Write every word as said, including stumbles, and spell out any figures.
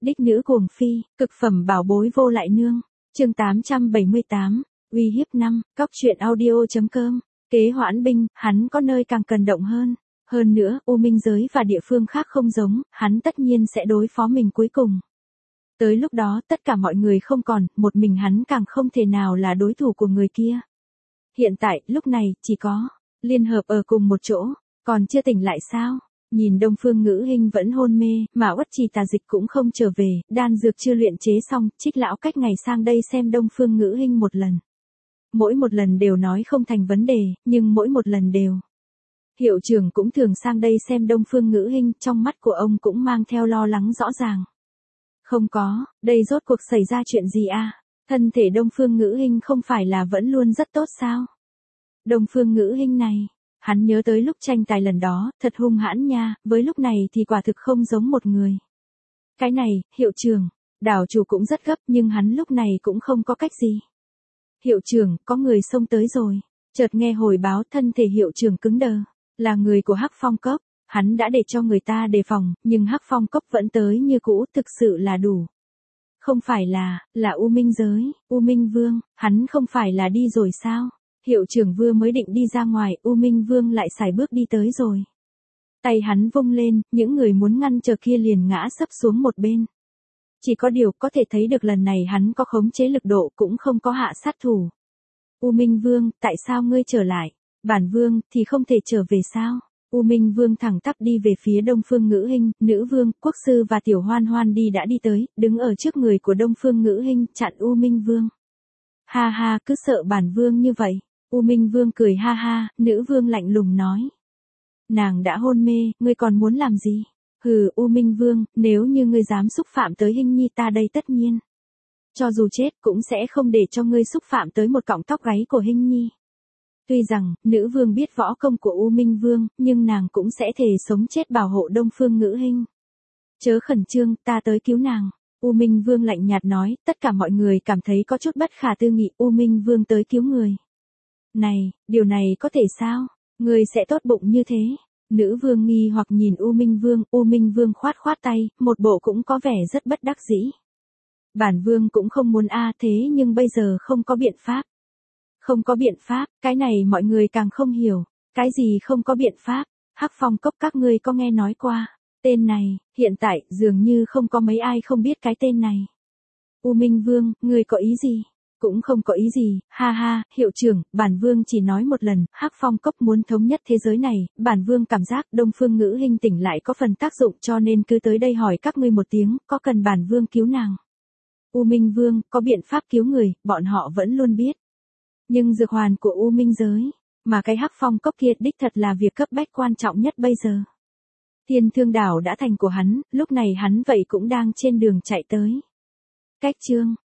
Đích nữ cuồng phi, cực phẩm bảo bối vô lại nương. Chương tám trăm bảy mươi tám, uy hiếp năm, cóc truyện audio.com. Kế Hoãn Binh, hắn có nơi càng cần động hơn. Hơn nữa, U Minh giới và địa phương khác không giống, hắn tất nhiên sẽ đối phó mình cuối cùng. Tới lúc đó tất cả mọi người không còn, một mình hắn càng không thể nào là đối thủ của người kia. Hiện tại, lúc này, chỉ có liên hợp ở cùng một chỗ, còn chưa tỉnh lại sao? Nhìn Đông Phương Ngữ Hinh vẫn hôn mê, mà Uất Trì Tà Dịch cũng không trở về, đan dược chưa luyện chế xong, Trích lão cách ngày sang đây xem Đông Phương Ngữ Hinh một lần. Mỗi một lần đều nói không thành vấn đề, nhưng mỗi một lần đều. Hiệu trưởng cũng thường sang đây xem Đông Phương Ngữ Hinh, trong mắt của ông cũng mang theo lo lắng rõ ràng. Không có, đây rốt cuộc xảy ra chuyện gì à? Thân thể Đông Phương Ngữ Hinh không phải là vẫn luôn rất tốt sao? Đông Phương Ngữ Hinh này, hắn nhớ tới lúc tranh tài lần đó, thật hung hãn nha, với lúc này thì quả thực không giống một người. Cái này, hiệu trưởng, đảo chủ cũng rất gấp nhưng hắn lúc này cũng không có cách gì. Hiệu trưởng, có người xông tới rồi. Chợt nghe hồi báo thân thể hiệu trưởng cứng đờ, là người của Hắc Phong Cốc. Hắn đã để cho người ta đề phòng, nhưng Hắc Phong Cốc vẫn tới như cũ, thực sự là đủ. Không phải là, là U Minh giới, U Minh Vương, hắn không phải là đi rồi sao? Hiệu trưởng vừa mới định đi ra ngoài, U Minh Vương lại sải bước đi tới rồi. Tay hắn vung lên, những người muốn ngăn trở kia liền ngã sấp xuống một bên. Chỉ có điều có thể thấy được lần này hắn có khống chế lực độ cũng không có hạ sát thủ. U Minh Vương, tại sao ngươi trở lại? Bản Vương thì không thể trở về sao? U Minh Vương thẳng tắp đi về phía Đông Phương Ngữ Hinh, Nữ Vương, Quốc Sư và Tiểu Hoan Hoan đi đã đi tới, đứng ở trước người của Đông Phương Ngữ Hinh, chặn U Minh Vương. Ha ha, cứ sợ bản Vương như vậy. U Minh Vương cười ha ha, Nữ Vương lạnh lùng nói. Nàng đã hôn mê, ngươi còn muốn làm gì? Hừ, U Minh Vương, nếu như ngươi dám xúc phạm tới Hinh Nhi ta đây tất nhiên. Cho dù chết cũng sẽ không để cho ngươi xúc phạm tới một cọng tóc gáy của Hinh Nhi. Tuy rằng, Nữ Vương biết võ công của U Minh Vương, nhưng nàng cũng sẽ thề sống chết bảo hộ Đông Phương Ngữ Hinh. Chớ khẩn trương, ta tới cứu nàng. U Minh Vương lạnh nhạt nói, tất cả mọi người cảm thấy có chút bất khả tư nghị, U Minh Vương tới cứu người. Này, điều này có thể sao? Ngươi sẽ tốt bụng như thế? Nữ Vương nghi hoặc nhìn U Minh Vương, U Minh Vương khoát khoát tay, một bộ cũng có vẻ rất bất đắc dĩ. Bản Vương cũng không muốn a thế nhưng bây giờ không có biện pháp. Không có biện pháp, cái này mọi người càng không hiểu. Cái gì không có biện pháp? Hắc Phong Cốc các ngươi có nghe nói qua? Tên này, hiện tại, dường như không có mấy ai không biết cái tên này. U Minh Vương, ngươi có ý gì? Cũng không có ý gì, ha ha, hiệu trưởng, bản Vương chỉ nói một lần, Hắc Phong Cốc muốn thống nhất thế giới này, bản Vương cảm giác Đông Phương Ngữ Hinh tỉnh lại có phần tác dụng cho nên cứ tới đây hỏi các ngươi một tiếng, có cần bản Vương cứu nàng? U Minh Vương, có biện pháp cứu người, bọn họ vẫn luôn biết. Nhưng dược hoàn của U Minh giới, mà cái Hắc Phong Cốc kia đích thật là việc cấp bách quan trọng nhất bây giờ. Thiên Thương Đảo đã thành của hắn, lúc này hắn vậy cũng đang trên đường chạy tới. Cách chương